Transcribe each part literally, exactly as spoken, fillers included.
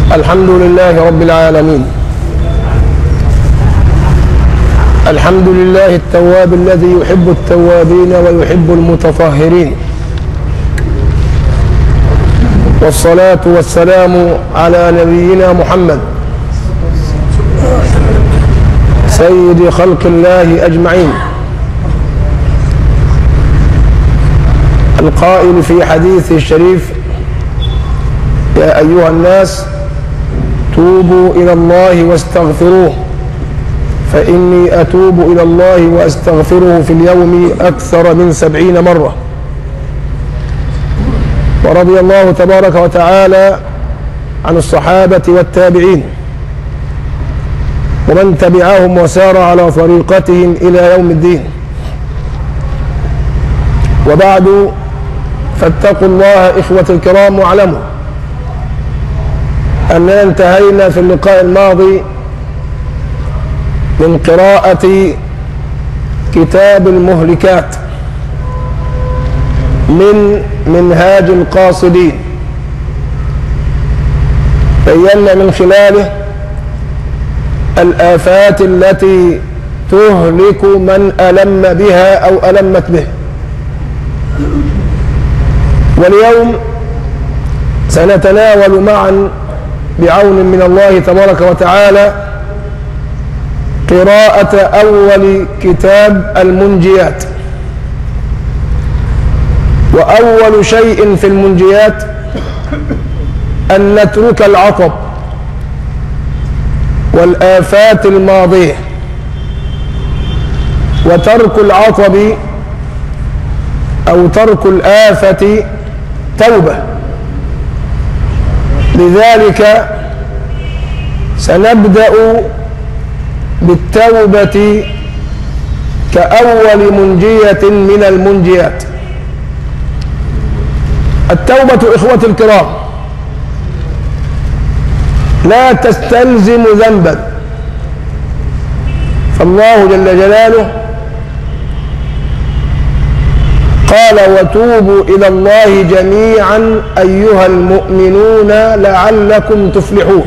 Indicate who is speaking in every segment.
Speaker 1: الحمد لله رب العالمين. الحمد لله التواب الذي يحب التوابين ويحب المتطهرين، والصلاة والسلام على نبينا محمد سيد خلق الله أجمعين، القائل في حديثه الشريف: يا أيها الناس توبوا إلى الله واستغفروه فإني أتوب إلى الله وأستغفره في اليوم أكثر من سبعين مرة. ورضي الله تبارك وتعالى عن الصحابة والتابعين ومن تبعهم وسار على طريقتهم إلى يوم الدين. وبعد، فاتقوا الله إخوة الكرام، واعلموا أننا انتهينا في اللقاء الماضي من قراءة كتاب المهلكات من منهاج القاصدين. بينا من خلاله الآفات التي تهلك من ألم بها أو ألمت به. واليوم سنتناول معا بعون من الله تبارك وتعالى قراءة أول كتاب المنجيات. وأول شيء في المنجيات أن نترك العطب والآفات الماضية. وترك العطب أو ترك الآفة توبة، لذلك سنبدأ بالتوبة كأول منجية من المنجيات. التوبة إخوة الكرام لا تستلزم ذنبا، فالله جل جلاله قال: وتوبوا إلى الله جميعا أيها المؤمنون لعلكم تفلحون.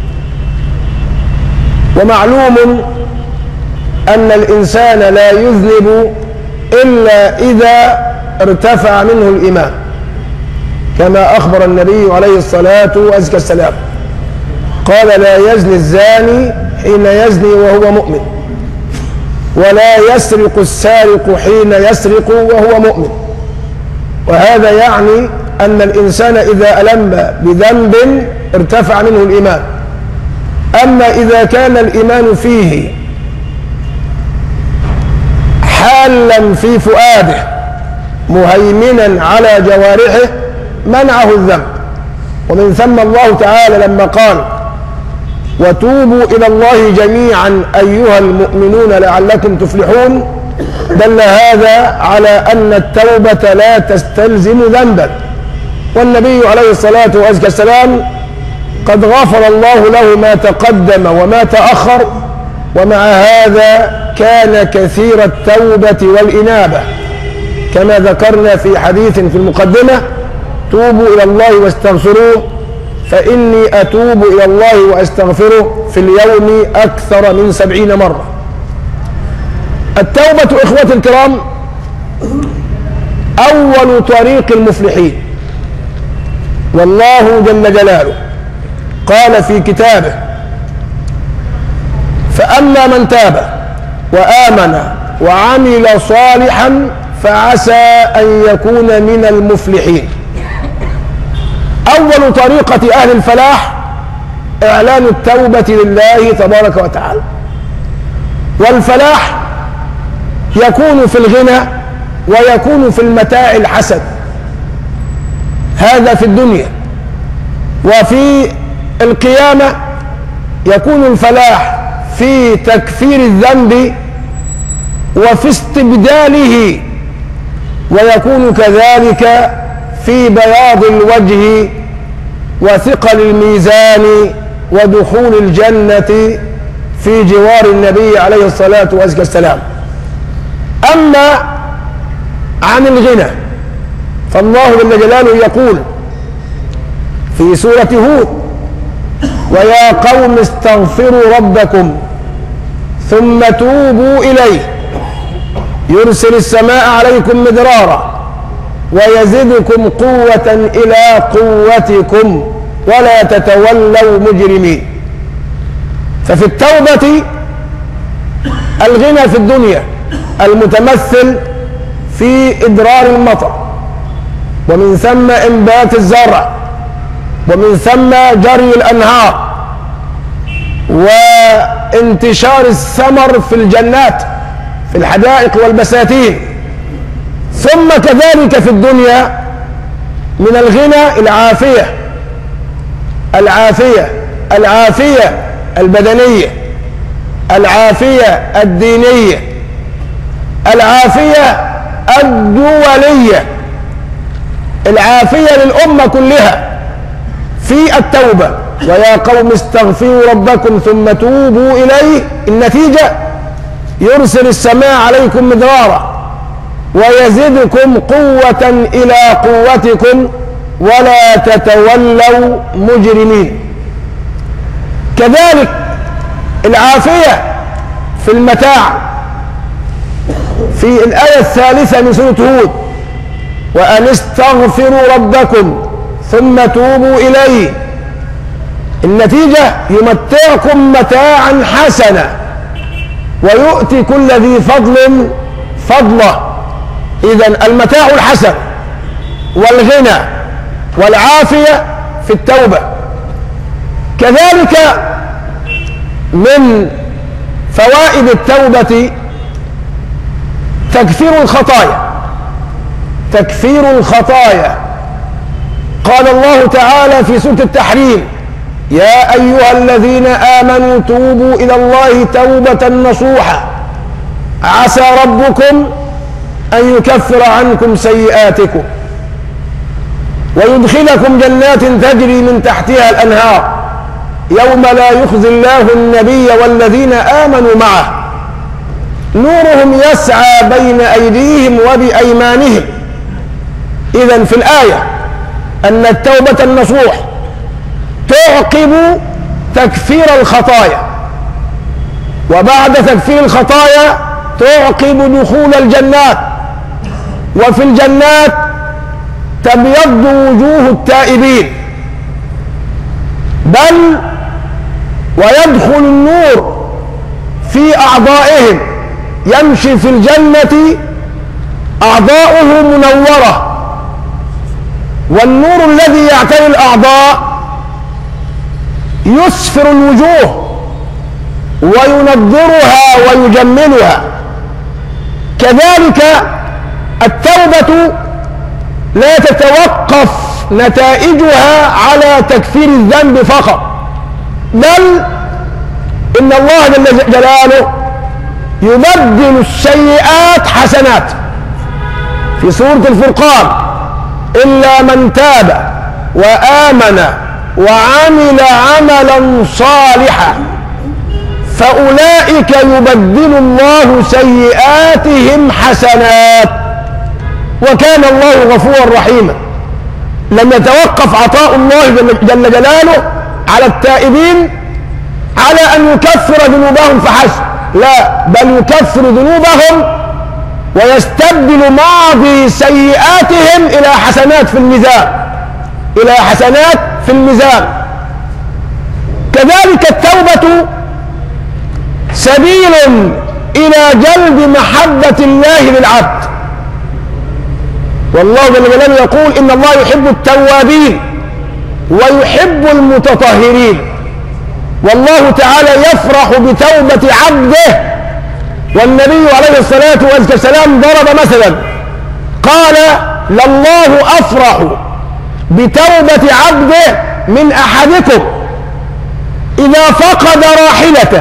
Speaker 1: ومعلوم أن الإنسان لا يذنب إلا إذا ارتفع منه الإيمان، كما أخبر النبي عليه الصلاة والسلام قال: لا يزني الزاني حين يزني وهو مؤمن، ولا يسرق السارق حين يسرق وهو مؤمن. وهذا يعني أن الإنسان إذا ألم بذنب ارتفع منه الإيمان. أما إذا كان الإيمان فيه حالا في فؤاده مهيمنا على جوارحه منعه الذنب. ومن ثم الله تعالى لما قال: وتوبوا إلى الله جميعا أيها المؤمنون لعلكم تفلحون، دل هذا على أن التوبة لا تستلزم ذنبا. والنبي عليه الصلاة والسلام قد غفر الله له ما تقدم وما تأخر، ومع هذا كان كثير التوبة والإنابة، كما ذكرنا في حديث في المقدمة: توبوا إلى الله واستغفروه فإني أتوب إلى الله وأستغفره في اليوم أكثر من سبعين مرة. التوبة إخوة الكرام أول طريق المفلحين، والله جل جلاله قال في كتابه: فأما من تاب وآمن وعمل صالحا فعسى أن يكون من المفلحين. أول طريقة أهل الفلاح إعلان التوبة لله تبارك وتعالى. والفلاح يكون في الغنى ويكون في المتاع الحسن، هذا في الدنيا. وفي القيامة يكون الفلاح في تكفير الذنب وفي استبداله، ويكون كذلك في بياض الوجه وثقل الميزان ودخول الجنة في جوار النبي عليه الصلاة والسلام. أما عن الغنى فالله جل جلاله يقول في سورة هود: ويا قوم استغفروا ربكم ثم توبوا إليه يرسل السماء عليكم مدرارا ويزدكم قوة إلى قوتكم ولا تتولوا مجرمين. ففي التوبة الغنى في الدنيا المتمثل في إدرار المطر، ومن ثم إنبات الزرع، ومن ثم جري الأنهار، وانتشار الثمر في الجنات في الحدائق والبساتين. ثم كذلك في الدنيا من الغنى العافية العافية العافية البدنية، العافية الدينية، العافية الدولية، العافية للأمة كلها في التوبة. ويا قوم استغفروا ربكم ثم توبوا إليه، النتيجة يرسل السماء عليكم مدرارا ويزدكم قوة إلى قوتكم ولا تتولوا مجرمين. كذلك العافية في المتاع في الآية الثالثة من سورة هود: وأن استغفروا ربكم ثم توبوا إليه. النتيجة يمتعكم متاعا حسنا ويؤتي كل ذي فضل فضله. إذن المتاع الحسن والغنى والعافية في التوبة. كذلك من فوائد التوبة تكفير الخطايا تكفير الخطايا. قال الله تعالى في سورة التحريم: يا أيها الذين آمنوا توبوا إلى الله توبة نصوحا عسى ربكم أن يكفر عنكم سيئاتكم ويدخلكم جنات تجري من تحتها الأنهار يوم لا يخزي الله النبي والذين آمنوا معه نورهم يسعى بين أيديهم وبأيمانهم. إذن في الآية أن التوبة النصوح تعقب تكفير الخطايا، وبعد تكفير الخطايا تعقب دخول الجنات، وفي الجنات تبيض وجوه التائبين، بل ويدخل النور في أعضائهم، يمشي في الجنة أعضاؤه منورة، والنور الذي يعتري الأعضاء يسفر الوجوه وينضرها ويجملها. كذلك التوبة لا تتوقف نتائجها على تكفير الذنب فقط، بل إن الله جل جلاله يبدل السيئات حسنات. في سورة الفرقان: إلا من تاب وآمن وعمل عملا صالحا فأولئك يبدل الله سيئاتهم حسنات وكان الله غفورا رحيما. لم يتوقف عطاء الله جل جلاله على التائبين على أن يكفر ذنوبهم فحسب، لا، بل يكفر ذنوبهم ويستبدل ماضي سيئاتهم إلى حسنات في الميزان إلى حسنات في الميزان. كذلك التوبة سبيل إلى جلب محبة الله للعبد، والله جل جلاله يقول: إن الله يحب التوابين ويحب المتطهرين. والله تعالى يفرح بتوبة عبده، والنبي عليه الصلاة والسلام ضرب مثلا قال: لله أفرح بتوبة عبده من أحدكم إذا فقد راحلته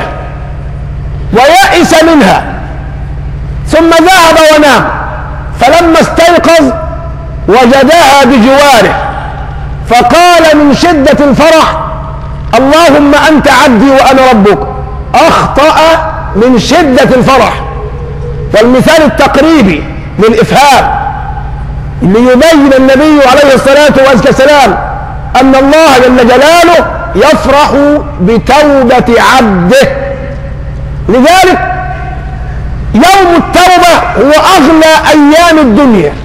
Speaker 1: ويأس منها ثم ذهب ونام فلما استيقظ وجدها بجواره فقال من شدة الفرح: اللهم أنت عبدي وأنا ربك. أخطأ من شدة الفرح. والمثال التقريبي للإفهام ليبين النبي عليه الصلاة والسلام أن الله جل جلاله يفرح بتوبة عبده. لذلك يوم التوبة هو أغلى أيام الدنيا.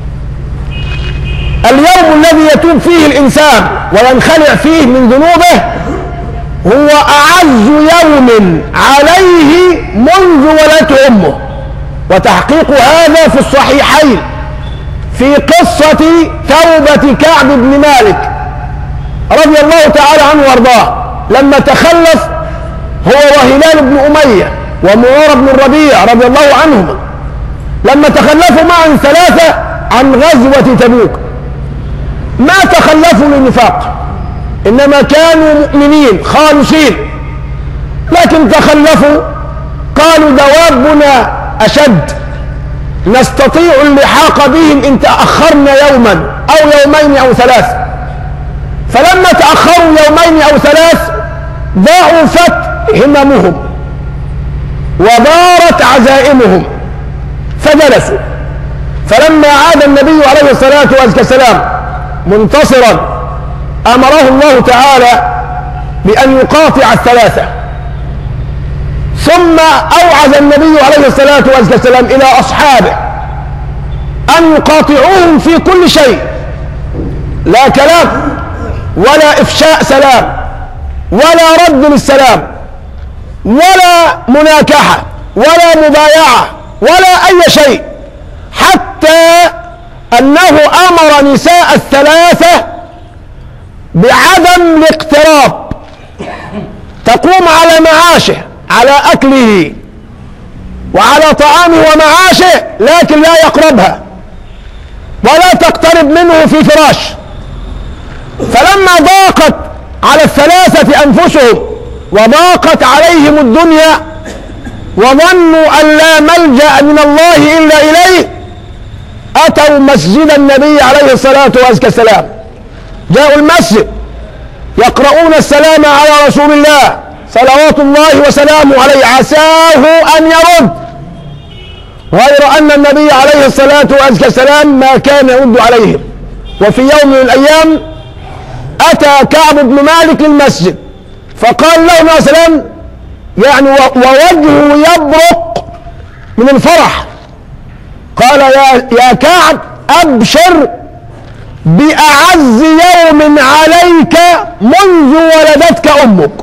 Speaker 1: اليوم الذي يتوب فيه الإنسان وينخلع فيه من ذنوبه هو أعز يوم عليه منذ ولدته أمه، وتحقيق هذا في الصحيحين في قصة توبة كعب بن مالك رضي الله تعالى عنه وارضاه، لما تخلف هو وهلال بن أمية ومرارة بن الربيع رضي الله عنهما، لما تخلفوا معا ثلاثة عن غزوة تبوك. ما تخلفوا للنفاق، إنما كانوا مؤمنين خالصين، لكن تخلفوا قالوا دوابنا أشد، نستطيع اللحاق بهم إن تأخرنا يوما أو يومين أو ثلاث. فلما تأخروا يومين أو ثلاث ضعفت هممهم وضارت عزائمهم فجلسوا. فلما عاد النبي عليه الصلاة والسلام منتصرا أمره الله تعالى بأن يقاطع الثلاثة، ثم أوعز النبي عليه الصلاة والسلام إلى أصحابه أن يقاطعوهم في كل شيء، لا كلام ولا إفشاء سلام ولا رد للسلام ولا مناكحة ولا مبايعة ولا أي شيء، حتى أنه أمر نساء الثلاثة بعدم الاقتراب، تقوم على معاشه، على أكله وعلى طعامه ومعاشه، لكن لا يقربها ولا تقترب منه في فراش. فلما ضاقت على الثلاثة أنفسهم وضاقت عليهم الدنيا وظنوا أن لا ملجأ من الله إلا إليه، أتوا مسجد النبي عليه الصلاة والسلام، جاءوا المسجد يقرؤون السلام على رسول الله صلوات الله وسلامه عليه، عساه أن يرد، غير أن النبي عليه الصلاة والسلام ما كان يرد عليهم. وفي يوم من الأيام أتى كعب بن مالك للمسجد فقال له عليه السلام يعني ووجهه يبرق من الفرح، قال يا, يا كعب أبشر بأعز يوم عليك منذ ولدتك أمك،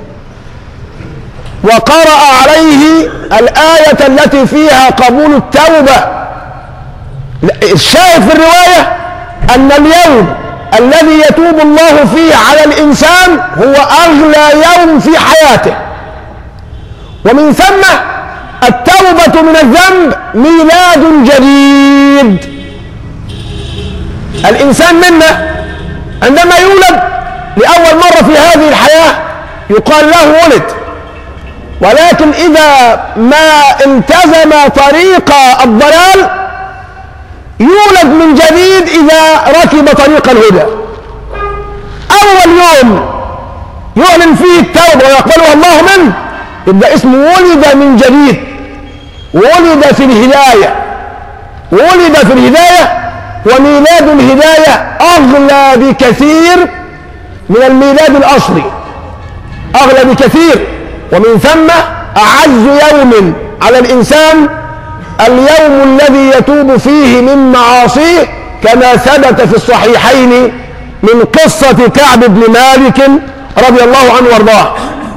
Speaker 1: وقرأ عليه الآية التي فيها قبول التوبة. الشاهد في الرواية أن اليوم الذي يتوب الله فيه على الإنسان هو أغلى يوم في حياته، ومن ثم التوبة من الذنب ميلاد جديد. الإنسان منا عندما يولد لأول مرة في هذه الحياة يقال له ولد، ولكن إذا ما التزم طريق الضلال يولد من جديد إذا ركب طريق الهدى. أول يوم يعلن فيه التوبة ويقبلها الله منه يبقى اسمه ولد من جديد، ولد في الهداية، ولد في الهداية. وميلاد الهداية أغلى بكثير من الميلاد الأصلي، أغلى بكثير. ومن ثم أعز يوم على الإنسان اليوم الذي يتوب فيه من معاصيه، كما ثبت في الصحيحين من قصة كعب بن مالك رضي الله عنه وارضاه.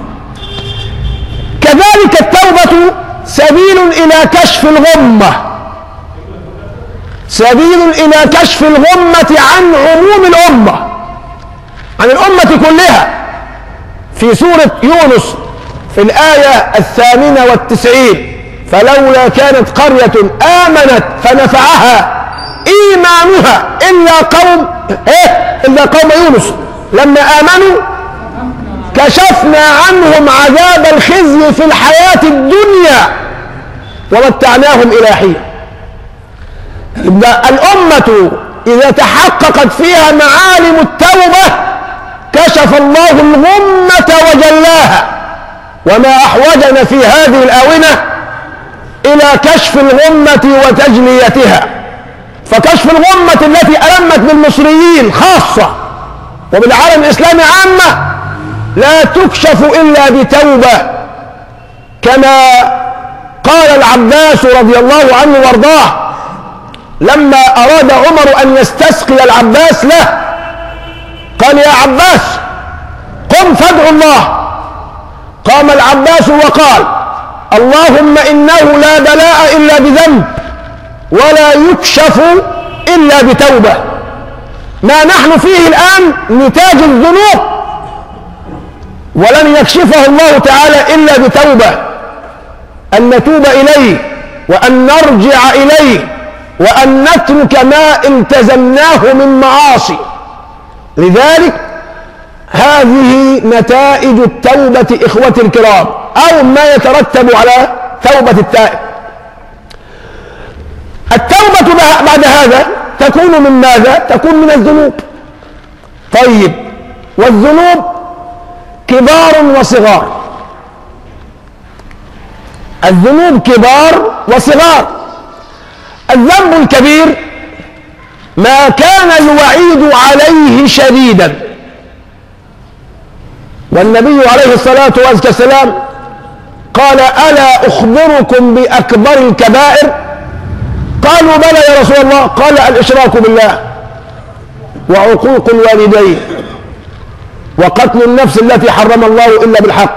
Speaker 1: كذلك التوبة سبيل إلى كشف الغمة، سبيل إلى كشف الغمة عن عموم الأمة، عن الأمة كلها. في سورة يونس في الآية الثامنة والتسعين فلولا كانت قرية آمنت فنفعها إيمانها إلا قوم إيه؟ إلا قوم يونس لما آمنوا كشفنا عنهم عذاب الخزي في الحياة الدنيا ومتعناهم إلى حين. يبقى الأمة إذا تحققت فيها معالم التوبة كشف الله الغمة وجلاها، وما أحوجنا في هذه الآونة إلى كشف الغمة وتجليتها. فكشف الغمة التي ألمت بالمصريين خاصة وبالعالم الإسلامي عامة لا تكشف إلا بتوبة، كما قال العباس رضي الله عنه وارضاه لما أراد عمر أن يستسقي العباس له، قال يا عباس قم فادع الله. قام العباس وقال اللهم إنه لا بلاء إلا بذنب ولا يكشف إلا بتوبة. ما نحن فيه الآن نتاج الذنوب، ولن يكشفه الله تعالى إلا بتوبة، أن نتوب إليه وأن نرجع إليه وأن نترك ما التزمناه من معاصي. لذلك هذه نتائج التوبة إخوتي الكرام، أو ما يترتب على توبة التائب. التوبة بعد هذا تكون من ماذا؟ تكون من الذنوب. طيب، والذنوب كبار وصغار. الذنوب كبار وصغار. الذنب الكبير ما كان الوعيد عليه شديدا، والنبي عليه الصلاة والسلام قال ألا أخبركم بأكبر الكبائر؟ قالوا بلى يا رسول الله. قال الإشراك بالله وعقوق الوالدين وقتل النفس التي حرم الله إلا بالحق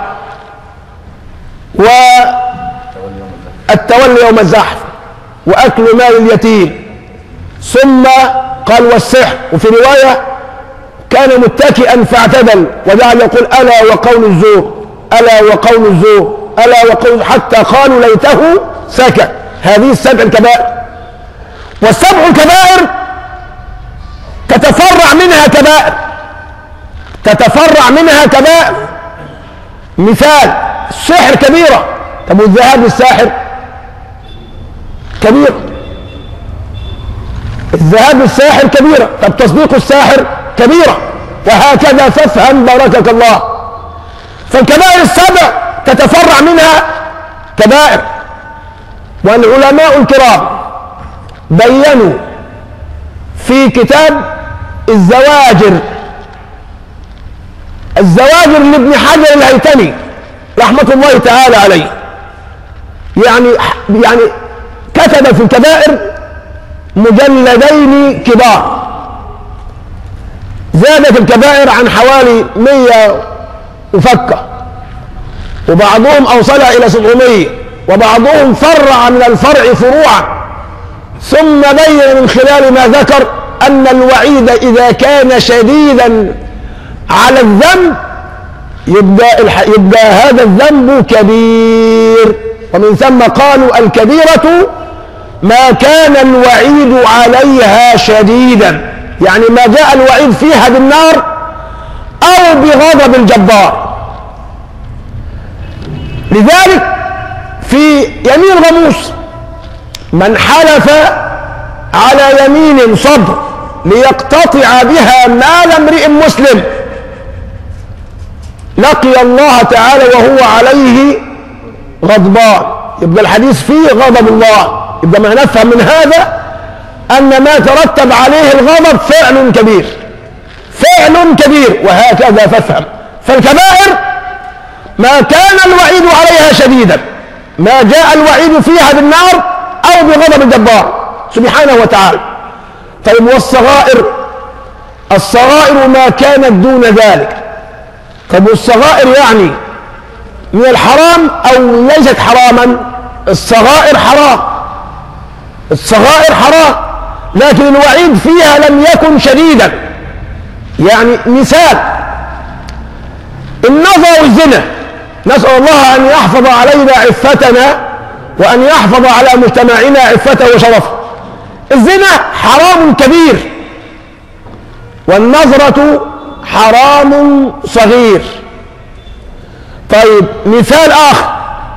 Speaker 1: والتولي يوم الزحف وأكل مال اليتيم. ثم قال والسحر، وفي رواية كان متكئا فاعتدل وجعل يقول ألا وقول الزور ألا وقول الزور ألا وقول، حتى قالوا ليته سكت. هذه السبع الكبائر. والسبع الكبائر تتفرع منها كبائر تتفرع منها كبائر. مثال السحر كبيرة. طب والذهاب للساحر كبيرة. الذهاب للساحر كبيرة. طب تصديق الساحر كبيرة. وهكذا فافهم باركك الله. فالكبائر السبع تتفرع منها كبائر. والعلماء الكرام بينوا في كتاب الزواجر الزواجر لابن حجر الهيثمي رحمة الله تعالى عليه، يعني يعني كتب في الكبائر مجلدين كبار. زادت الكبائر عن حوالي مية وفكة، وبعضهم أوصلها إلى سبعمية، وبعضهم فرع من الفرع فروعا. ثم بين من خلال ما ذكر أن الوعيد إذا كان شديدا على الذنب يبقى, يبقى هذا الذنب كبير. ومن ثم قالوا الكبيرة ما كان الوعيد عليها شديدا، يعني ما جاء الوعيد فيها بالنار أو بغضب الجبار. لذلك في يمين غموس من حلف على يمين صبر ليقتطع بها مال امرئ مسلم لقي الله تعالى وهو عليه غضبان. يبقى الحديث فيه غضب الله. يبقى ما نفهم من هذا أن ما ترتب عليه الغضب فعل كبير فعل كبير. وهكذا فافهم. فالكبائر ما كان الوعيد عليها شديدا، ما جاء الوعيد فيها بالنار أو بغضب الجبار سبحانه وتعالى. طيب والصغائر؟ الصغائر ما كانت دون ذلك. طيب والصغائر يعني من الحرام أو ليست حراما؟ الصغائر حرام الصغائر حرام لكن الوعيد فيها لم يكن شديدا. يعني مثال النظر والزنا، نسأل الله أن يحفظ علينا عفتنا وأن يحفظ على مجتمعنا عفته وشرفه. الزنا حرام كبير، والنظرة حرام صغير. طيب مثال آخر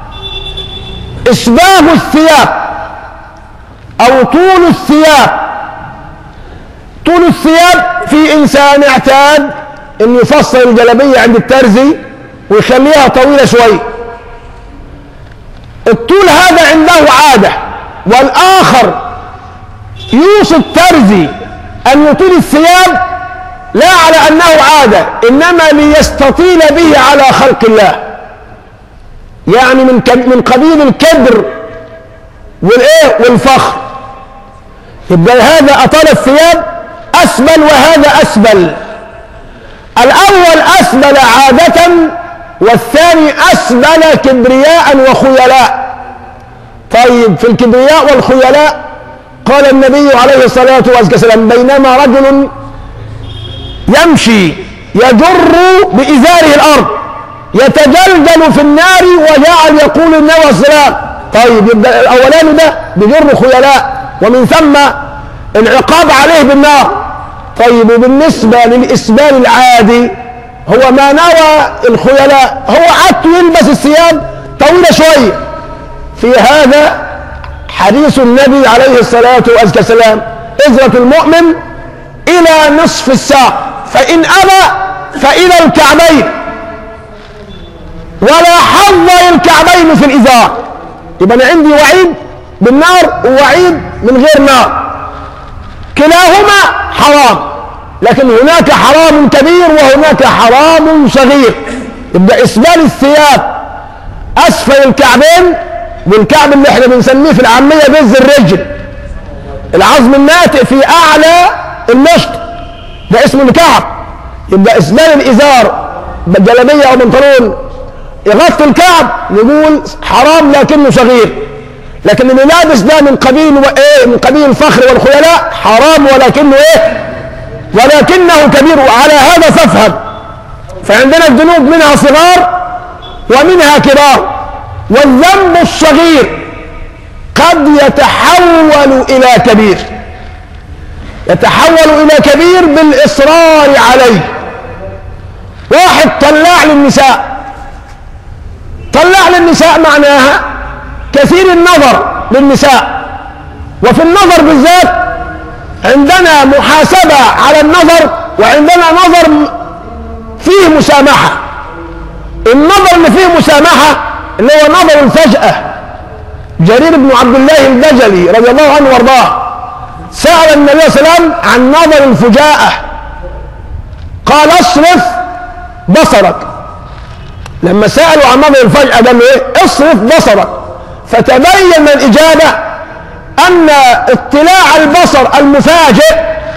Speaker 1: إشباه الثياب أو طول الثياب. طول الثياب في إنسان اعتاد أن يفصل الجلبية عند الترزي ويخليها طويلة شوي. الطول هذا عنده عادة، والآخر يوصي الترزي أن يطيل الثياب لا على أنه عادة، إنما ليستطيل به على خلق الله، يعني من من قبيل الكبر والإيه والفخر. يبقى هذا أطال الثياب أسبل وهذا أسبل. الأول أسبل عادة والثاني أسبل كبرياء وخيلاء. طيب في الكبرياء والخيلاء قال النبي عليه الصلاة والسلام: بينما رجل يمشي يجر بإزاره الأرض يتجلجل في النار وجعل يقول النبي عليه السلام. طيب يبقى الأولاني ده بجر خيلاء ومن ثم العقاب عليه بالنار. طيب وبالنسبة للإسبال العادي هو ما نوى الخيلاء، هو عادته يلبس الثياب طويلة شوية. في هذا حديث النبي عليه الصلاة والسلام: إزرة المؤمن إلى نصف الساق، فإن أبى فإلى الكعبين، ولا حظ للكعبين في الإزار. يبقى أنا عندي وعيد بالنار ووعيد من غير نار، كلاهما حرام، لكن هناك حرام كبير وهناك حرام صغير. يبقى إسبال الثياب أسفل الكعبين، والكعب اللي احنا بنسميه في العامية بز الرجل، العظم الناتئ في أعلى المشط ده اسمه الكعب. يبقى إسبال الإزار بالجلابية أو بنطلون يغطي الكعب نقول حرام لكنه صغير، لكن اللي لابس ده من قبيل ايه من قبيل الفخر والخيلاء حرام ولكنه ايه ولكنه كبير. وعلى هذا فافهم، فعندنا الذنوب منها صغار ومنها كبار، والذنب الصغير قد يتحول إلى كبير، يتحول إلى كبير بالإصرار عليه. واحد طلع للنساء، طلع للنساء معناها كثير النظر للنساء، وفي النظر بالذات عندنا محاسبة على النظر وعندنا نظر فيه مسامحة. النظر اللي فيه مسامحة اللي هو نظر الفجأة. جرير بن عبد الله البجلي رضي الله عنه وارضاه سأل النبي صلى الله عليه وسلم عن نظر الفجاءة، قال: اصرف بصرك. لما سألوا عن نظر الفجأة قال له ايه؟ اصرف بصرك. فتبين الإجابة أن اطلاع البصر المفاجئ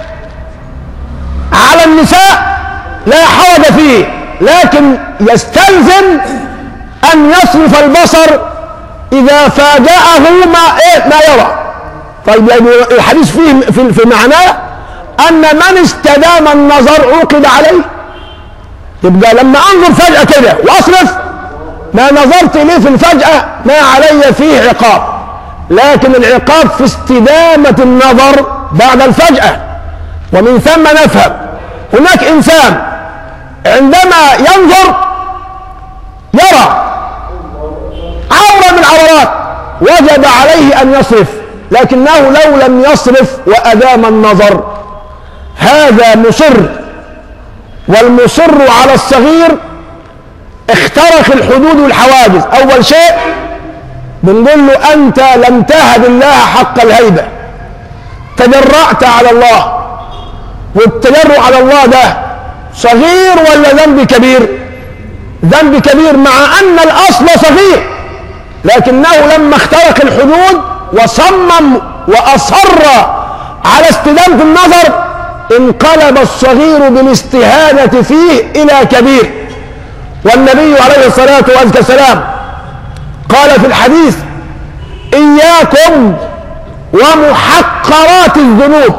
Speaker 1: على النساء لا حرج فيه، لكن يستلزم أن يصرف البصر إذا فاجأه ما إيه ما يرى. طيب يعني الحديث فيه في, في معناه أن من استدام النظر عوقب عليه. يبقى لما أنظر فجأة كده وأصرف ما نظرت إليه في الفجأة ما علي فيه عقاب، لكن العقاب في استدامة النظر بعد الفجأة. ومن ثم نفهم هناك إنسان عندما ينظر يرى عورة من العورات وجب عليه أن يصرف، لكنه لو لم يصرف وأدام النظر هذا مصر، والمصر على الصغير اخترق الحدود والحواجز. أول شيء بنقول له أنت لم تهب الله حق الهيبة، تجرأت على الله، والتجرؤ على الله ده صغير ولا ذنب كبير؟ ذنب كبير، مع أن الأصل صغير، لكنه لما اخترق الحدود وصمم وأصر على استدامة النظر انقلب الصغير بالاستهانة فيه إلى كبير. والنبي عليه الصلاة والسلام قال في الحديث: إياكم ومحقرات الذنوب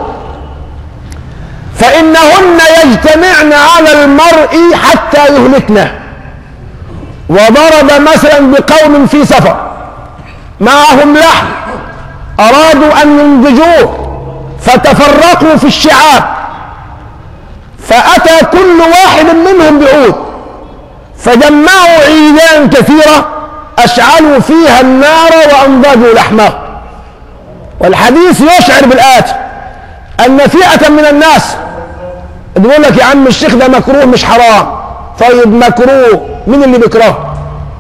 Speaker 1: فإنهن يجتمعن على المرء حتى يهلكنه. وضرب مثلا بقوم في سفر معهم لحم أرادوا أن ينضجوه فتفرقوا في الشعاب، فأتى كل واحد منهم بعود فجمعوا عيدان كثيرة أشعلوا فيها النار وأنضجوا لحمه. والحديث يشعر بالآتي: أن فئة من الناس تقول لك يا عم الشيخ ده مكروه مش حرام. طيب مكروه مين اللي بيكرهه؟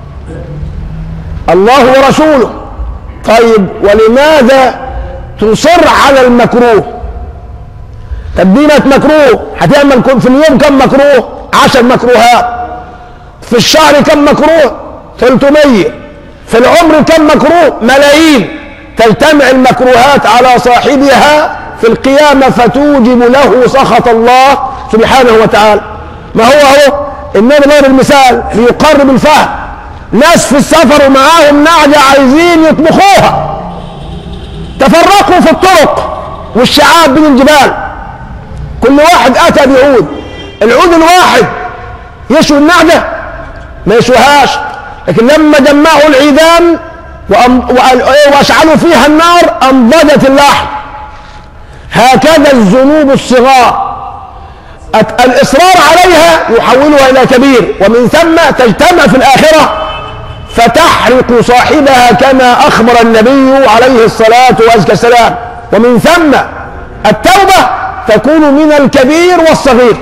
Speaker 1: الله ورسوله. طيب ولماذا تصر على المكروه؟ تقديمة مكروه، هتعمل في اليوم كم مكروه؟ عشر مكروهات. في الشهر كم مكروه؟ ثلاثمية. في العمر كم مكروه؟ ملايين. تجتمع المكروهات على صاحبها في القيامة فتوجب له سخط الله سبحانه وتعالى. ما هو هو النبي ضرب المثال ليقرب الفهم. ناس في السفر ومعاهم نعجة عايزين يطبخوها، تفرقوا في الطرق والشعاب بين الجبال، كل واحد اتى بعود، العود الواحد يشوي النعجة؟ ما يشويهاش. لكن لما جمعوا العيدان واشعلوا فيها النار انضجت اللحم. هكذا الذنوب الصغار الاصرار عليها يحولها الى كبير، ومن ثم تجتمع في الاخره فتحرق صاحبها كما اخبر النبي عليه الصلاه والسلام. ومن ثم التوبه تكون من الكبير والصغير.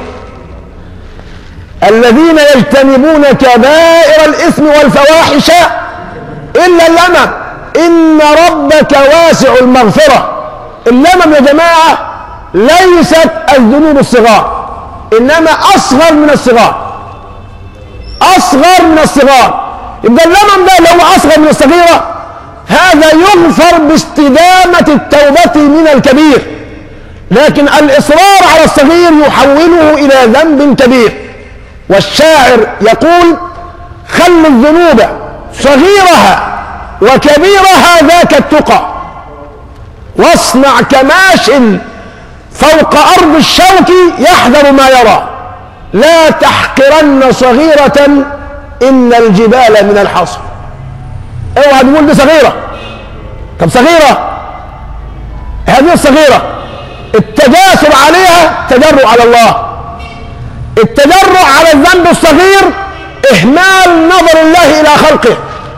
Speaker 1: الذين يجتنبون كبائر الاثم والفواحش الا اللمم ان ربك واسع المغفره. اللمم يا جماعه ليست الذنوب الصغار، انما اصغر من الصغار، اصغر من الصغار. يبقى اللمم ده لو اصغر من الصغيره هذا يغفر باستدامه التوبه من الكبير، لكن الاصرار على الصغير يحوله الى ذنب كبير. والشاعر يقول: خل الذنوب صغيرها وكبيرها ذاك التقى، واصنع كماش فوق أرض الشوك يحذر ما يرى، لا تحقرن صغيرة إن الجبال من الحصر. اوعى تقول دي صغيرة. طب صغيرة، هذه الصغيرة التجاسر عليها تجرؤ على الله. التجرؤ على الذنب الصغير إهمال نظر الله إلى خلقه.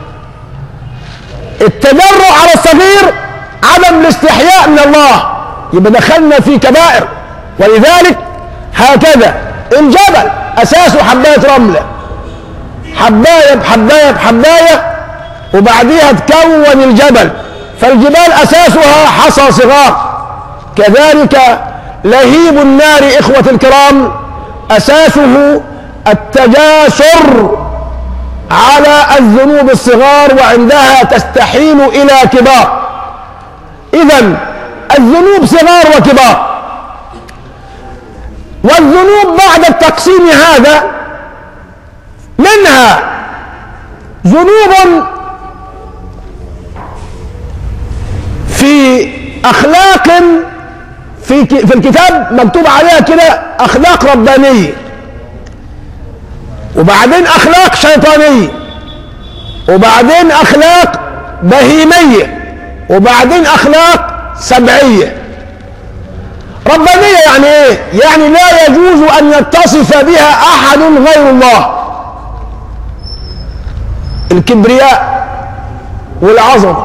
Speaker 1: التجرؤ على الصغير عدم الاستحياء من الله، يبقى دخلنا في كبائر. ولذلك هكذا الجبل أساسه حباية رملة، حباية بحباية بحباية وبعديها تكون الجبل، فالجبال أساسها حصى صغار. كذلك لهيب النار إخوة الكرام أساسه التجاسر على الذنوب الصغار، وعندها تستحيل إلى كبار. إذن الذنوب صغار وكبار. والذنوب بعد التقسيم هذا منها ذنوب في أخلاق في في الكتاب مكتوب عليها كده أخلاق ربانية، وبعدين أخلاق شيطانية، وبعدين أخلاق بهيمية، وبعدين أخلاق سبعية. ربانية يعني إيه؟ يعني لا يجوز أن يتصف بها أحد غير الله. الكبرياء والعظمة،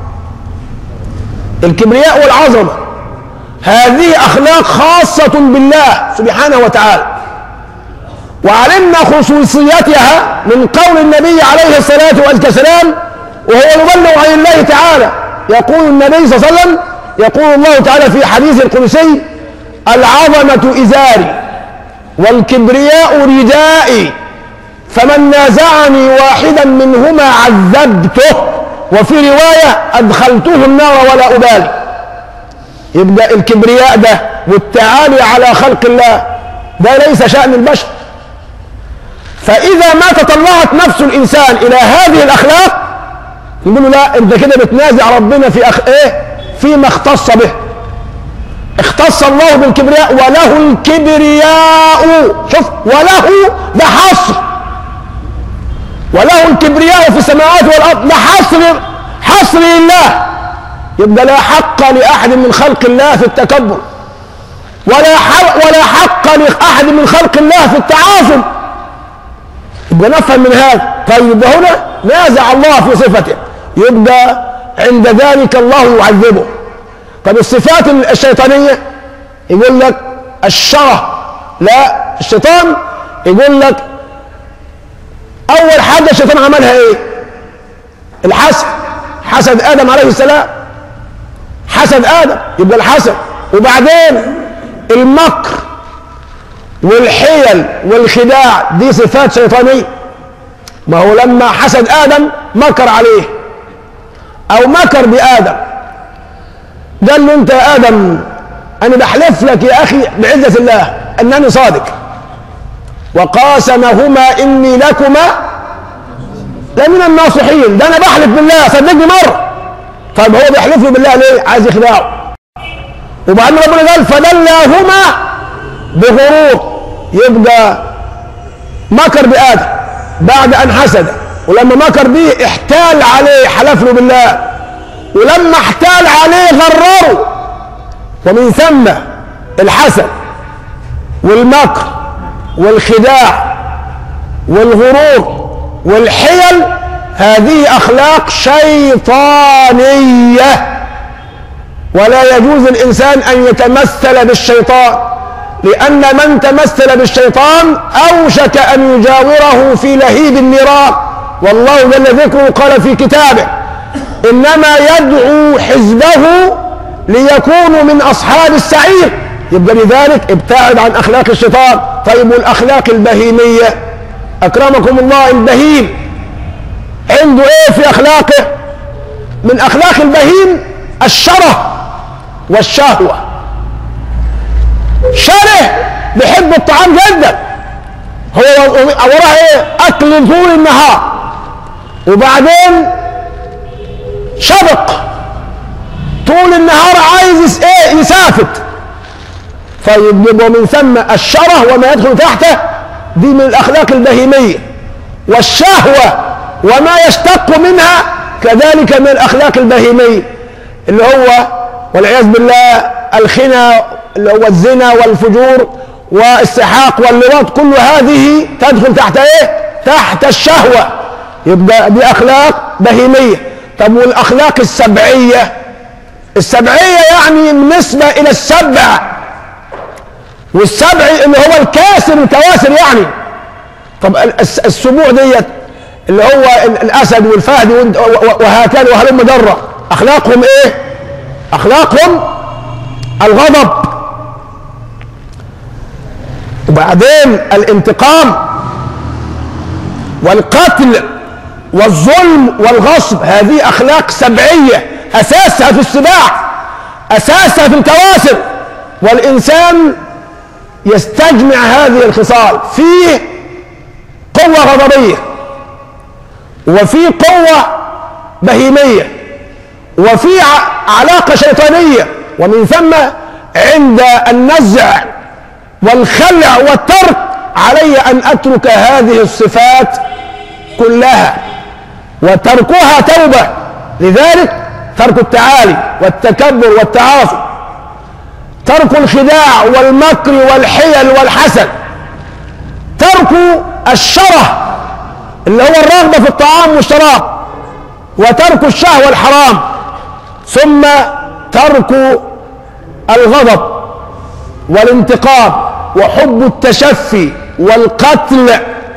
Speaker 1: الكبرياء والعظمة هذه أخلاق خاصة بالله سبحانه وتعالى، وعلمنا خصوصيتها من قول النبي عليه الصلاة والسلام وهو يبلغ عن الله تعالى. يقول النبي صلى الله عليه وسلم، يقول الله تعالى في حديث القدسي: العظمة إزاري والكبرياء ردائي، فمن نازعني واحدا منهما عذبته، وفي رواية أدخلته النار ولا أبالي. يبدأ الكبرياء ده والتعالي على خلق الله ده ليس شأن البشر. فإذا ما تطلعت نفس الإنسان إلى هذه الأخلاق نقول له: لا، أنت كده بتنازع ربنا في أخ... إيه؟ فيما اختص به. اختص الله بالكبرياء، وله الكبرياء، شوف، وله ده حصر، وله الكبرياء في السماوات والأرض، ده حصر، حصر لله. يبقى لا حق لأحد من خلق الله في التكبر، ولا حق ولا حق لأحد من خلق الله في التعاظم. يبقى نفهم من هذا. طيب يبقى هنا نازع الله في صفته، يبقى عند ذلك الله يعذبه. طب الصفات الشيطانية يقول لك الشره، لا، الشيطان يقول لك أول حاجة الشيطان عملها إيه؟ الحسد. حسد آدم عليه السلام، حسد آدم، يبقى الحسد. وبعدين المكر والحيل والخداع دي صفات شيطانية. ما هو لما حسد آدم مكر عليه أو مكر بآدم، قال له أنت يا آدم أنا بحلف لك يا أخي بعزة الله أنني صادق، وقاسمهما إني لكما لمن الناصحين، ده أنا بحلف بالله صدقني مرة. طيب هو بيحلف له بالله ليه؟ عايز يخدعه. وبعدين ربنا قال فدلاهما بغرور، يبقى مكر بآدم بعد أن حسد، ولما مكر به احتال عليه حلف له بالله، ولما احتال عليه غرره. ومن ثم الحسد والمكر والخداع والغرور والحيل هذه أخلاق شيطانية، ولا يجوز الإنسان أن يتمثل بالشيطان، لأن من تمثل بالشيطان أوشك أن يجاوره في لهيب النيران. والله جل ذكره قال في كتابه إنما يدعو حزبه ليكونوا من أصحاب السعير. يبقى لذلك ابتعد عن أخلاق الشيطان. طيب والأخلاق البهيمية؟ أكرمكم الله، البهيم عنده إيه في أخلاقه؟ من أخلاق البهيم الشره والشهوة. شره بيحب الطعام جدا، هو وراه ايه؟ اكل طول النهار، وبعدين شبق طول النهار عايز ايه؟ يسافت. طيب يبقى من ثم الشره وما يدخل تحته دي من الاخلاق البهيميه، والشهوه وما يشتق منها كذلك من الاخلاق البهيميه، اللي هو والعياذ بالله الخنا اللي هو الزنا والفجور والسحاق واللواط، كل هذه تدخل تحت ايه؟ تحت الشهوة. يبقى دي اخلاق بهيمية. طب والاخلاق السبعية؟ السبعية يعني بالنسبة الى السبع، والسبع اللي هو الكاسر الكواسر يعني. طب السبوع ديت اللي هو الاسد والفهد وهكذا وهلم جرة، اخلاقهم ايه؟ اخلاقهم الغضب، وبعدين الانتقام والقتل والظلم والغصب. هذه اخلاق سبعيه اساسها في السباع، اساسها في الكواسر. والانسان يستجمع هذه الخصال، فيه قوه غضبيه، وفي قوه بهيميه، وفي علاقه شيطانيه، ومن ثم عند النزع والخلع والترك علي أن أترك هذه الصفات كلها، وتركها توبة. لذلك ترك التعالي والتكبر والتعاطي، ترك الخداع والمكر والحيل والحسد، ترك الشره اللي هو الرغبة في الطعام والشراب، وترك الشهوة الحرام، ثم ترك الغضب والانتقام وحب التشفي والقتل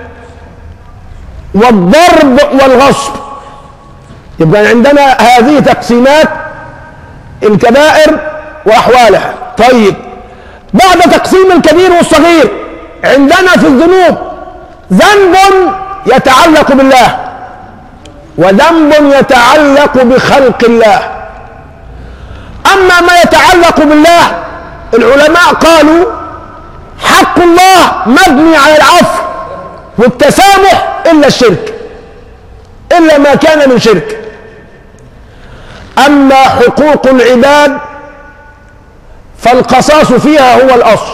Speaker 1: والضرب والغصب. يبقى عندنا هذه تقسيمات الكبائر وأحوالها. طيب بعد تقسيم الكبير والصغير عندنا في الذنوب ذنب يتعلق بالله وذنب يتعلق بخلق الله. أما ما يتعلق بالله العلماء قالوا حق الله مبني على العفو والتسامح إلا الشرك، إلا ما كان من شرك. أما حقوق العباد فالقصاص فيها هو الأصل،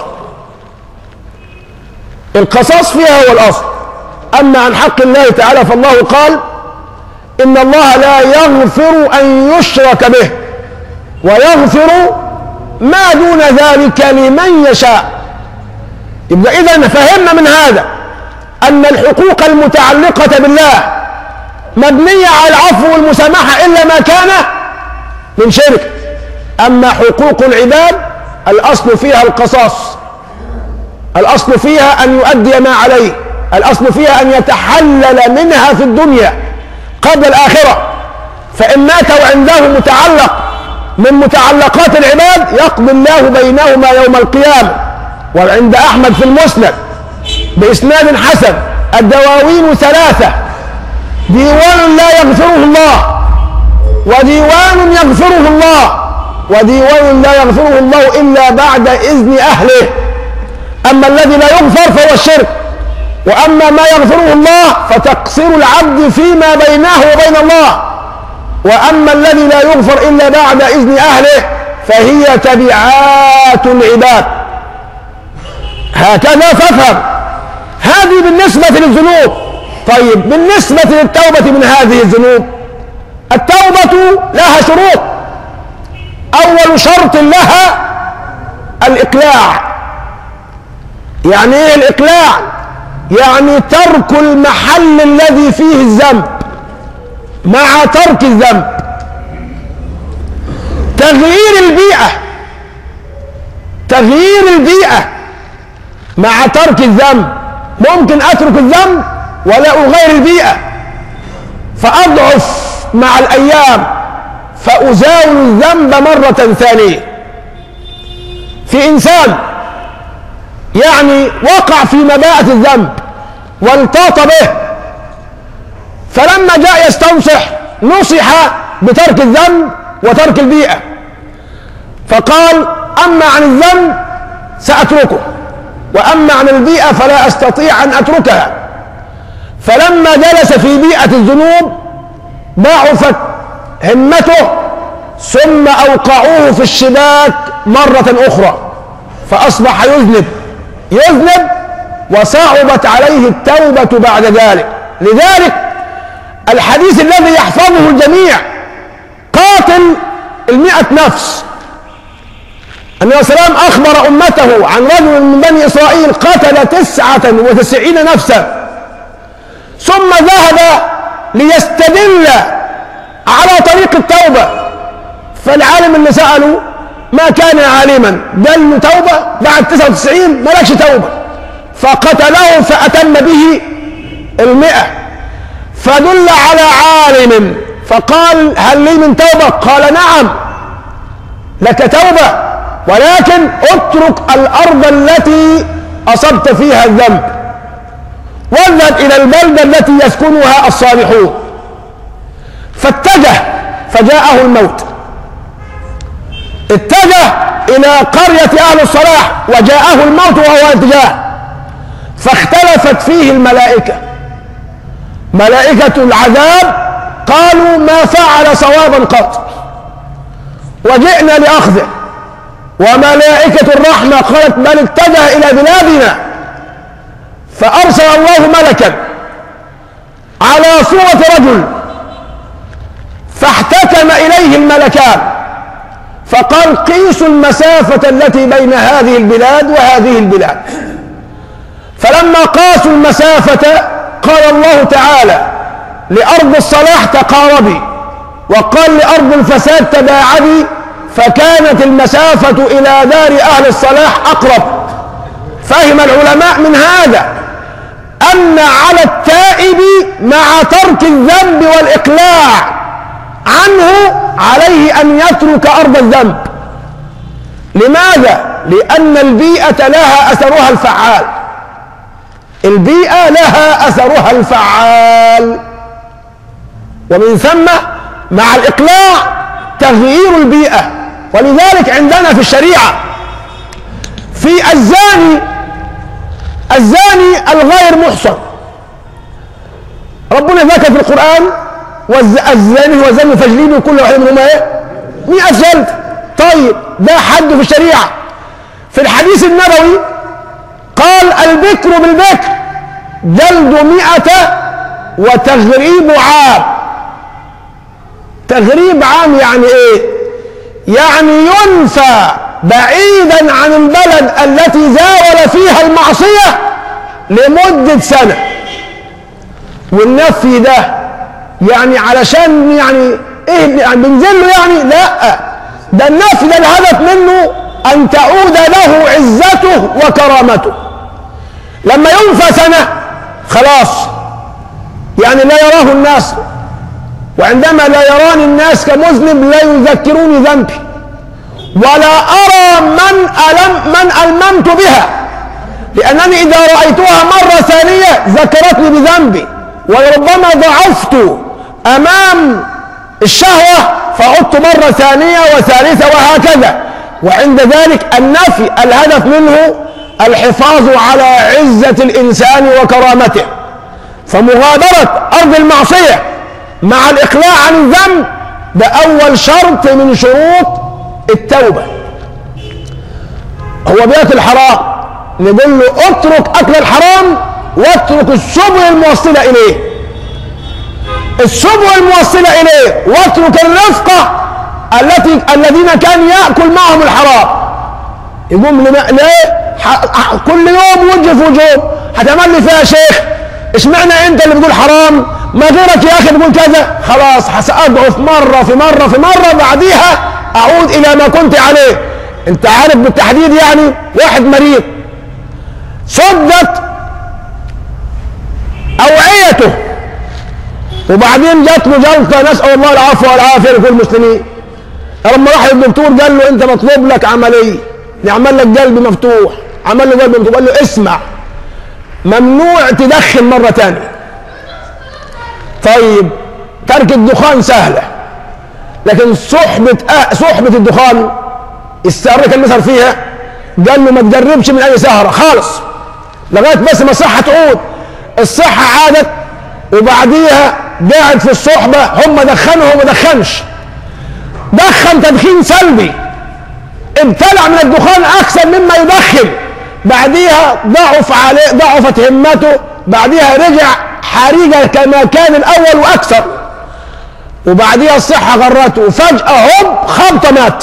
Speaker 1: القصاص فيها هو الأصل. أما عن حق الله تعالى فالله قال إن الله لا يغفر أن يشرك به ويغفر ما دون ذلك لمن يشاء. يبقى إذن فهمنا من هذا أن الحقوق المتعلقة بالله مبنية على العفو والمسامحة إلا ما كان من شرك. أما حقوق العباد الأصل فيها القصاص، الأصل فيها أن يؤدي ما عليه، الأصل فيها أن يتحلل منها في الدنيا قبل الآخرة. فإن مات وعنده متعلق من متعلقات العباد يقضي الله بينهما يوم القيامة. وعند أحمد في المسند بإسناد حسن: الدواوين ثلاثة: ديوان لا يغفره الله، وديوان يغفره الله، وديوان لا يغفره الله إلا بعد إذن أهله. أما الذي لا يغفر فهو الشرك، وأما ما يغفره الله فتقصير العبد فيما بينه وبين الله، وأما الذي لا يغفر إلا بعد إذن أهله فهي تبعات العباد. هكذا فافهم. هذه بالنسبة للذنوب. طيب بالنسبة للتوبة من هذه الذنوب، التوبة لها شروط. أول شرط لها الإقلاع. يعني إيه الإقلاع؟ يعني ترك المحل الذي فيه الذنب مع ترك الذنب. تغيير البيئة، تغيير البيئة مع ترك الذنب. ممكن أترك الذنب ولا أغير البيئة فأضعف مع الأيام فأزاول الذنب مرة ثانية. في إنسان يعني وقع في مباءة الذنب والتاط به، فلما جاء يستنصح نصح بترك الذنب وترك البيئة، فقال: أما عن الذنب سأتركه، وأما عن البيئة فلا أستطيع أن أتركها. فلما جلس في بيئة الذنوب ضعفت همته، ثم أوقعوه في الشباك مرة أخرى فأصبح يذنب يذنب وصعبت عليه التوبة بعد ذلك. لذلك الحديث الذي يحفظه الجميع: قاتل المئة نفس. النبي صلى الله عليه وسلم أخبر أمته عن رجل من بني إسرائيل قتل تسعة وتسعين نفسا، ثم ذهب ليستدل على طريق التوبة. فالعالم اللي سأله ما كان عالما، قال له: توبة بعد تسعة وتسعين مالكش توبة. فقتله فأتم به المئة. فدل على عالم فقال: هل لي من توبة؟ قال: نعم لك توبة، ولكن اترك الأرض التي أصبت فيها الذنب واذهب إلى البلدة التي يسكنها الصالحون. فاتجه فجاءه الموت، اتجه إلى قرية أهل الصلاح وجاءه الموت وهو اتجاه، فاختلفت فيه الملائكة. ملائكة العذاب قالوا: ما فعل صوابا قط وجئنا لأخذه. وملائكة الرحمة قالت: بل اتجه إلى بلادنا. فأرسل الله ملكا على صورة رجل فاحتكم إليه الملكان فقال: قيسوا المسافة التي بين هذه البلاد وهذه البلاد. فلما قاسوا المسافة قال الله تعالى لأرض الصلاح: تقاربي، وقال لأرض الفساد: تباعدي. فكانت المسافة إلى دار أهل الصلاح أقرب. فهم العلماء من هذا أن على التائب مع ترك الذنب والإقلاع عنه عليه أن يترك أرض الذنب. لماذا؟ لأن البيئة لها أثرها الفعال. البيئة لها أثرها الفعال، ومن ثم مع الإقلاع تغيير البيئة. ولذلك عندنا في الشريعة في الزاني الزاني الغير محصن، ربنا ذكر في القرآن: والزاني والزاني فاجلدوا كل واحد منهما ايه؟ مئة جلد. طيب ده حد في الشريعة. في الحديث النبوي قال: البكر بالبكر جلد مئة وتغريب عام. تغريب عام يعني ايه؟ يعني ينفى بعيدا عن البلد التي زاول فيها المعصية لمدة سنة. والنفي ده يعني علشان يعني ايه؟ يعني بنزله يعني؟ لا، ده النفي ده الهدف منه ان تعود له عزته وكرامته. لما ينفى سنة خلاص يعني لا يراه الناس، وعندما لا يراني الناس كمذنب لا يذكروني ذنبي. ولا أرى من ألم من ألممت بها، لأنني إذا رأيتها مرة ثانية ذكرتني بذنبي، ولربما ضعفت أمام الشهوة فعدت مرة ثانية وثالثة وهكذا. وعند ذلك النفي الهدف منه الحفاظ على عزة الإنسان وكرامته. فمغادرة أرض المعصية مع الإقلاع عن الذنب ده أول شرط من شروط التوبة. هو بيأكل الحرام، نقول له اترك أكل الحرام واترك السبل الموصلة إليه، السبل الموصلة إليه، واترك الرفقة التي الذين كان يأكل معهم الحرام. يقوم ليه؟ كل يوم وجه في وجوه، هتعمل لي فيها شيخ؟ اشمعنى انت اللي بتقول حرام؟ ما غيرك يا اخي بيقول كذا. خلاص هسأضعف مرة في مرة في مرة، بعديها اعود الى ما كنت عليه. انت عارف بالتحديد يعني واحد مريض سدت اوعيته وبعدين جات له جلطة، نسأل الله العفو والعافية لكل المسلمين. لما راح للدكتور قال له انت مطلوب لك عملية، يعمل لك قلب مفتوح. عمل له قلب مفتوح، قال له اسمع ممنوع تدخن مرة تانية. طيب ترك الدخان سهلة، لكن صحبة أه صحبة الدخان السهرة كان مثل فيها، قال له ما تجربش من أي سهرة خالص لغاية بس ما الصحة تعود. الصحة عادت وبعديها قاعد في الصحبة، هم دخنوا وما دخنش، دخن تدخين سلبي، ابتلع من الدخان أكثر مما يدخن، بعديها ضعف عليه، ضعفت همته، بعديها رجع حريقة كما كان الأول وأكثر، وبعديها الصحة غرته وفجأة هوب خبطة مات.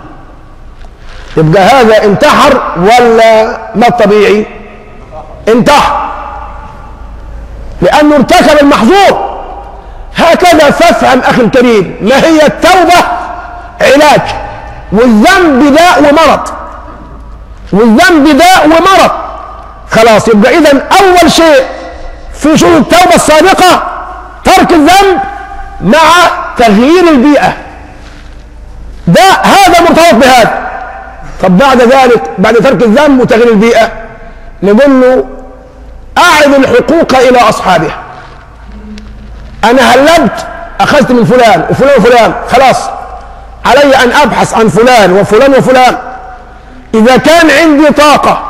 Speaker 1: يبقى هذا انتحر ولا ما الطبيعي؟ انتحر لأنه ارتكب المحظور. هكذا فافهم أخي الكريم، ما هي التوبة؟ علاج، والذنب داء ومرض، والذنب داء ومرض. خلاص يبقى إذن أول شيء في شروط التوبة الصادقة ترك الذنب مع تغيير البيئة، ده هذا مرتبط بهذا. طب بعد ذلك بعد ترك الذنب وتغيير البيئة نقول له أعد الحقوق إلى أصحابها. أنا هلبت أخذت من فلان وفلان وفلان، خلاص علي أن أبحث عن فلان وفلان وفلان. إذا كان عندي طاقة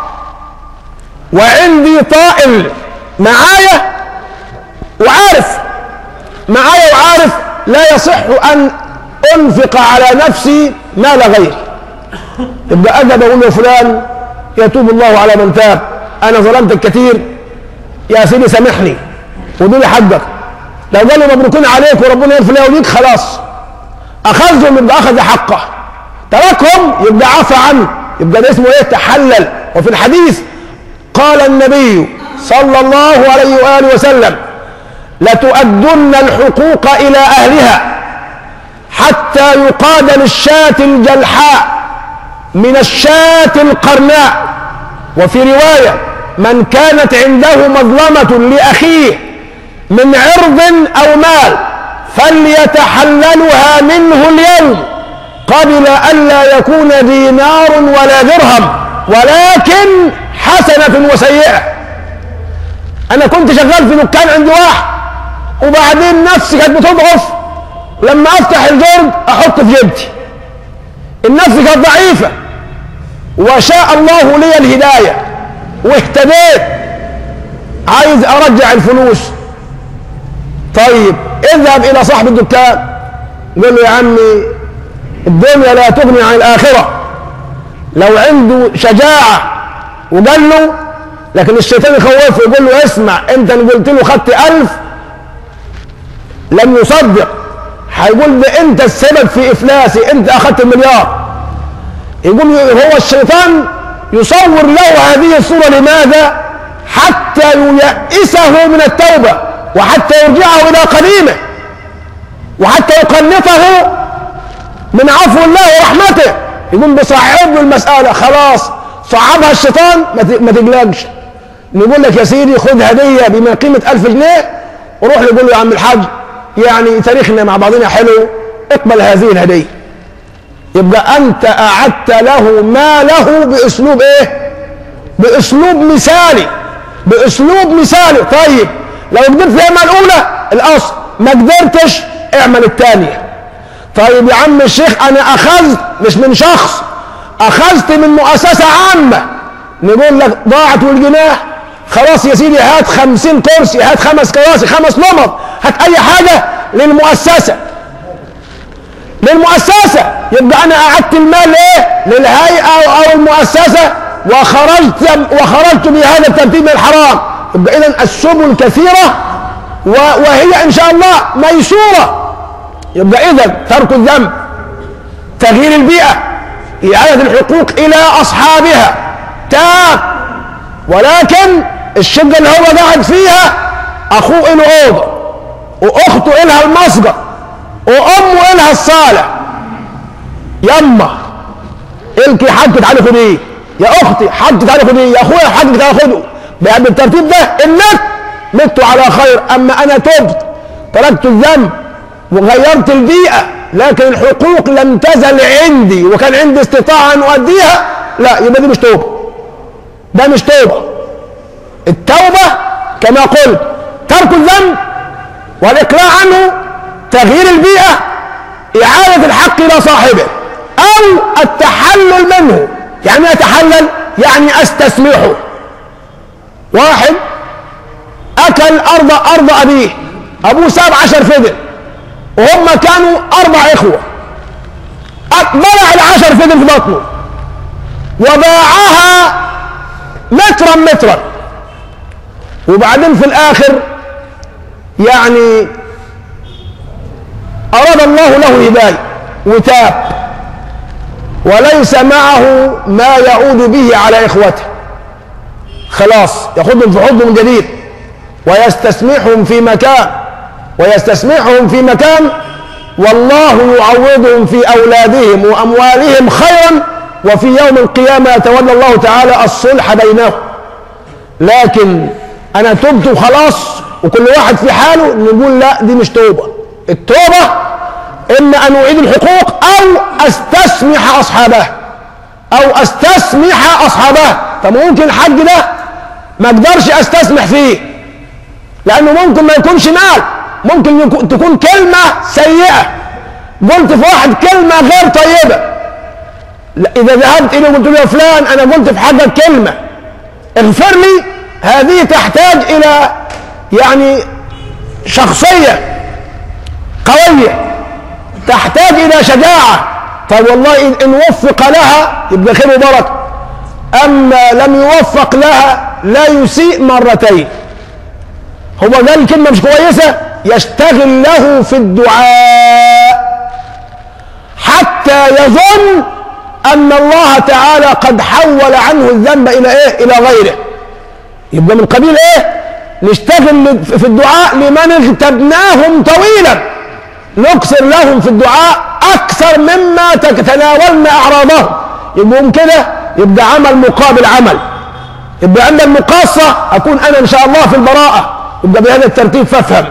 Speaker 1: وعندي طائل معايا وعارف معايا وعارف لا يصح أن أنفق على نفسي مال غيري، يبقى أذهب أقول له فلان يتوب الله على من تاب، أنا ظلمتك كثير يا سيدي سامحني ودول حقك. لو قالوا مبروكين عليك وربنا يغفر لي وليك، خلاص أخذهم يبقى أخذ حقه، تركهم يبقى عفى عنه، يبقى ده اسمه إيه؟ تحلل. وفي الحديث قال النبي صلى الله عليه وآله وسلم لتؤدن الحقوق إلى أهلها حتى يقاد للشاة الجلحاء من الشاة القرناء. وفي رواية من كانت عنده مظلمة لأخيه من عرض أو مال فليتحللها منه اليوم قبل ألا يكون دينار ولا درهم ولكن حسنة وسيئة. أنا كنت شغال في دكان عند واحد وبعدين نفسي كانت بتضعف، لما أفتح الجرد أحط في جيبتي، النفس كانت ضعيفة وشاء الله لي الهداية واهتديت، عايز أرجع الفلوس. طيب اذهب إلى صاحب الدكان قل له يا عمي الدنيا لا تغني عن الآخرة. لو عنده شجاعة وقال له، لكن الشيطان يخوفه يقول له اسمع انت قلت له خدت ألف لم يصدق، هيقول ده انت السبب في افلاسي، انت اخذت المليار. يقول هو الشيطان يصور له هذه الصورة، لماذا؟ حتى ييئسه من التوبة وحتى يرجعه الى قديمه وحتى يقنطه من عفو الله ورحمته. يقوم بصعب له المسألة، خلاص صعبها الشيطان ما تقلقش. نقول لك يا سيدي خذ هدية بما قيمة ألف جنيه وروح نقول له يا عم الحاج يعني تاريخنا مع بعضنا حلو، اقبل هذه الهدية. يبقى انت اعدت له ما له باسلوب ايه؟ باسلوب مثالي، باسلوب مثالي. طيب لو قدرت تعمل الاولى الاصل، ما قدرتش اعمل الثانيه. طيب يا عم الشيخ انا اخذت مش من شخص، اخذت من مؤسسه عامه، نقول لك ضاعت والجناح، خلاص يا سيدي هات خمسين كرسي، هات خمس كراسي، خمس نمط، هات اي حاجه للمؤسسه، للمؤسسه. يبقى انا اعدت المال ايه؟ للهيئه او المؤسسه، وخرجت وخرجت بهذا الترتيب من الحرام. يبقى اذا السبل كثيره وهي ان شاء الله ميسوره. يبقى اذا ترك الذنب، تغيير البيئه، اعاده الحقوق الى اصحابها، تاب. ولكن الشقه اللي هو قاعد فيها اخوه له اوضه، واخته الها المسجد، وامه الها الصالة، يما الكي حاجتك تعالي خديه، يا اختي حاجتك تعالي خديه، يا اخويا حاجتك تعالي خده. بالترتيب ده انك مت على خير. اما انا تبت، تركت الذنب وغيرت البيئه، لكن الحقوق لم تزل عندي وكان عندي استطاعه ان اؤديها، لا، يبقى دي مش توبه، ده مش توبه. التوبه كما قلت ترك الذنب والاقلاع عنه، تغيير البيئه، اعاده الحق الى صاحبه، او التحلل منه. يعني اتحلل يعني استسمحه. واحد اكل ارض ارض ابيه، ابوه ساب عشر فدن وهم كانوا اربع اخوه، بلع العشر فدن في بطنه وباعها مترا مترا، وبعدين في الاخر يعني اراد الله له هدايه وتاب، وليس معه ما يعود به على اخوته، خلاص ياخذهم في حضنه من جديد ويستسمحهم في مكان ويستسمحهم في مكان والله يعوضهم في اولادهم واموالهم خيرا، وفي يوم القيامه يتولى الله تعالى الصلح بينهم. لكن انا تبت وخلاص وكل واحد في حاله، نقول لا، دي مش توبه. التوبه اما ان اعيد الحقوق او استسمح اصحابها، او استسمح اصحابها. فممكن الحج ده ما اقدرش استسمح فيه، لانه ممكن ما يكونش مال، ممكن يكون تكون كلمه سيئه، قلت في واحد كلمه غير طيبه. اذا ذهبت اليه وقلت له يا فلان انا قلت في حقك كلمه اغفر لي، هذه تحتاج الى يعني شخصيه قويه، تحتاج الى شجاعه. طيب والله ان وفق لها يبقى خير وبركه، اما لم يوفق لها لا يسيء مرتين. هو قال كلمه مش كويسه، يشتغل له في الدعاء حتى يظن ان الله تعالى قد حول عنه الذنب الى ايه؟ الى غيره. يبقى من قبيل ايه؟ نشتغل في الدعاء لمن اغتبناهم طويلا، نكسر لهم في الدعاء اكثر مما تتناولنا اعراضهم. يبقى كده يبقى عمل مقابل عمل، يبقى عند المقاصه اكون انا ان شاء الله في البراءه. يبقى بهذا الترتيب فافهم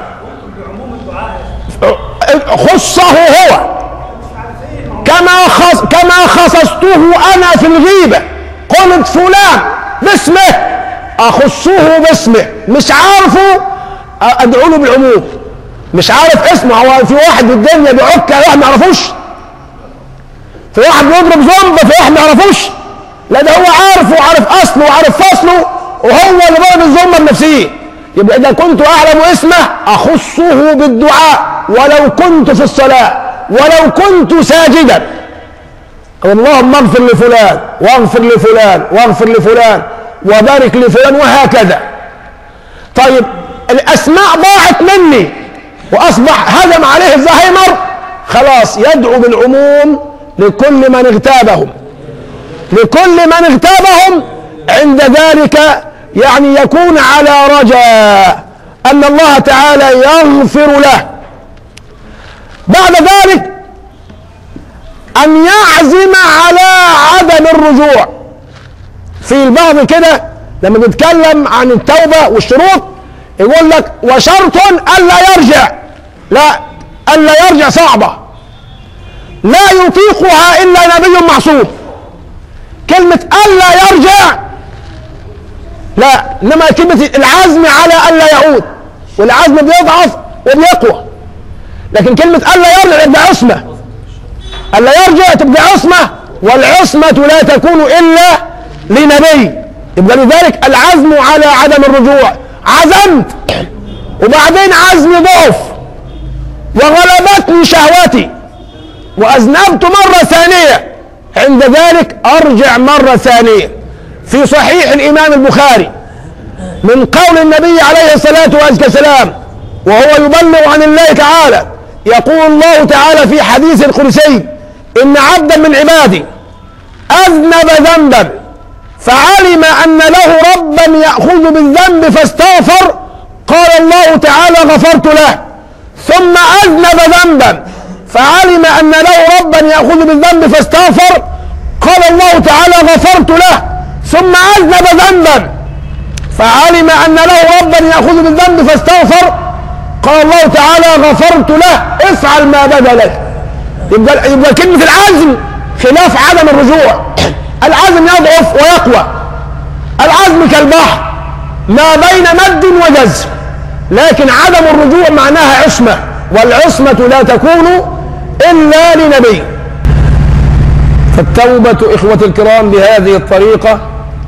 Speaker 1: خصه هو كما خص كما خصصته انا في الغيبه، قلت فلان باسمه اخصه باسمه، مش عارفه ادعو له بالعموم، مش عارف اسمه. هو في واحد في الدنيا بيعك واحد ما يعرفوش، في واحد بيضرب زنبه في واحد ما يعرفوش، لا ده هو عارفه وعارف اصله وعارف فصله، وهو اللي ضرب الزنبه بنفسه. يبقى اذا كنت اعلم اسمه اخصه بالدعاء ولو كنت في الصلاه، ولو كنت ساجدا، اللهم اغفر لفلان واغفر لفلان واغفر لفلان وبارك لفلان، وهكذا. طيب الاسماء ضاعت مني واصبح هجم عليه الزهايمر، خلاص يدعو بالعموم لكل من اغتابهم، لكل من اغتابهم. عند ذلك يعني يكون على رجاء ان الله تعالى يغفر له. بعد ذلك ان يعزم على عدم الرجوع. في البعض كده لما بيتكلم عن التوبه والشروط يقول لك وشرط الا يرجع، لا، الا يرجع صعبه. لا يطيقها إلا نبي معصوم. كلمة ألا يرجع لا، إنما كلمة العزم على ألا يعود، والعزم بيضعف وبيقوى. لكن كلمة ألا يرجع تبقى عصمة، ألا يرجع تبقى عصمة، والعصمة لا تكون إلا لنبي. يبقى لذلك العزم على عدم الرجوع. عزمت وبعدين عزمي ضعف وغلبتني شهوتي وأذنبت مرة ثانية، عند ذلك أرجع مرة ثانية. في صحيح الإمام البخاري من قول النبي عليه الصلاة والسلام وهو يبلغ عن الله تعالى، يقول الله تعالى في حديث القدسي: إن عبدا من عبادي أذنب ذنبا فعلم أن له ربا يأخذ بالذنب فاستغفر، قال الله تعالى: غفرت له. ثم أذنب ذنبا فعلم أن له ربا يأخذ بالذنب فاستغفر، قال الله تعالى: غفرت له. ثم أذنب ذنبا فعلم أن له ربا يأخذ بالذنب فاستغفر، قال الله تعالى: غفرت له، افعل ما بدا لك. يبقى, يبقى كلمة العزم خلاف عدم الرجوع. العزم يضعف ويقوى. العزم كالبحر ما بين مد وجزر، لكن عدم الرجوع معناها عصمة، والعصمة لا تكون إلا لنبي. فالتوبة إخوة الكرام بهذه الطريقة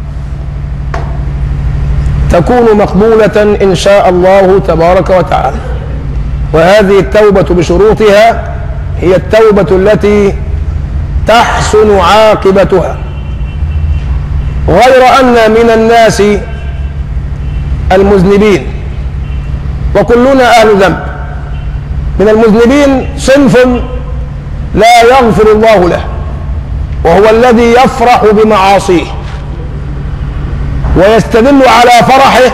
Speaker 1: تكون مقبولة إن شاء الله تبارك وتعالى. وهذه التوبة بشروطها هي التوبة التي تحسن عاقبتها، غير أن من الناس المذنبين، وكلنا أهل ذنب. من المذنبين صنف لا يغفر الله له، وهو الذي يفرح بمعاصيه ويستدل على فرحه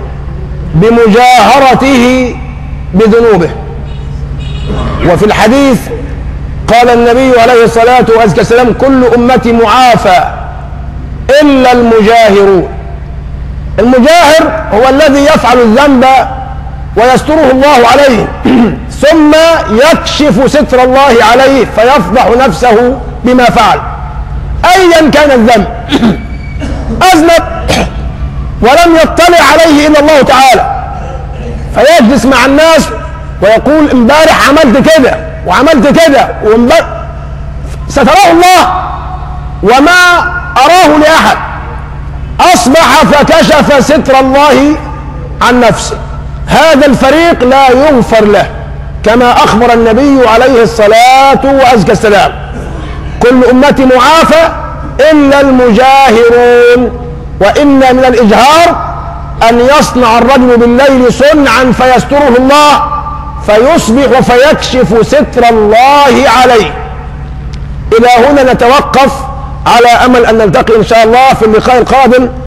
Speaker 1: بمجاهرته بذنوبه. وفي الحديث قال النبي عليه الصلاة والسلام: كل أمتي معافى إلا المجاهرون. المجاهر هو الذي يفعل الذنب ويستره الله عليه ثم يكشف ستر الله عليه فيفضح نفسه بما فعل أيا كان الذنب. أذنب ولم يطلع عليه إلا الله تعالى، فيجلس مع الناس ويقول: امبارح عملت كده وعملت كده ستراه الله وما أراه لأحد. أصبح فكشف ستر الله عن نفسه. هذا الفريق لا يغفر له، كما أخبر النبي عليه الصلاة والسلام: كل أمتي معافى إلا المجاهرون. وإن من الإجهار أن يصنع الرجل بالليل صنعا فيستره الله فيصبح فيكشف ستر الله عليه. إلى هنا نتوقف، على أمل أن نلتقي إن شاء الله في اللقاء القادم.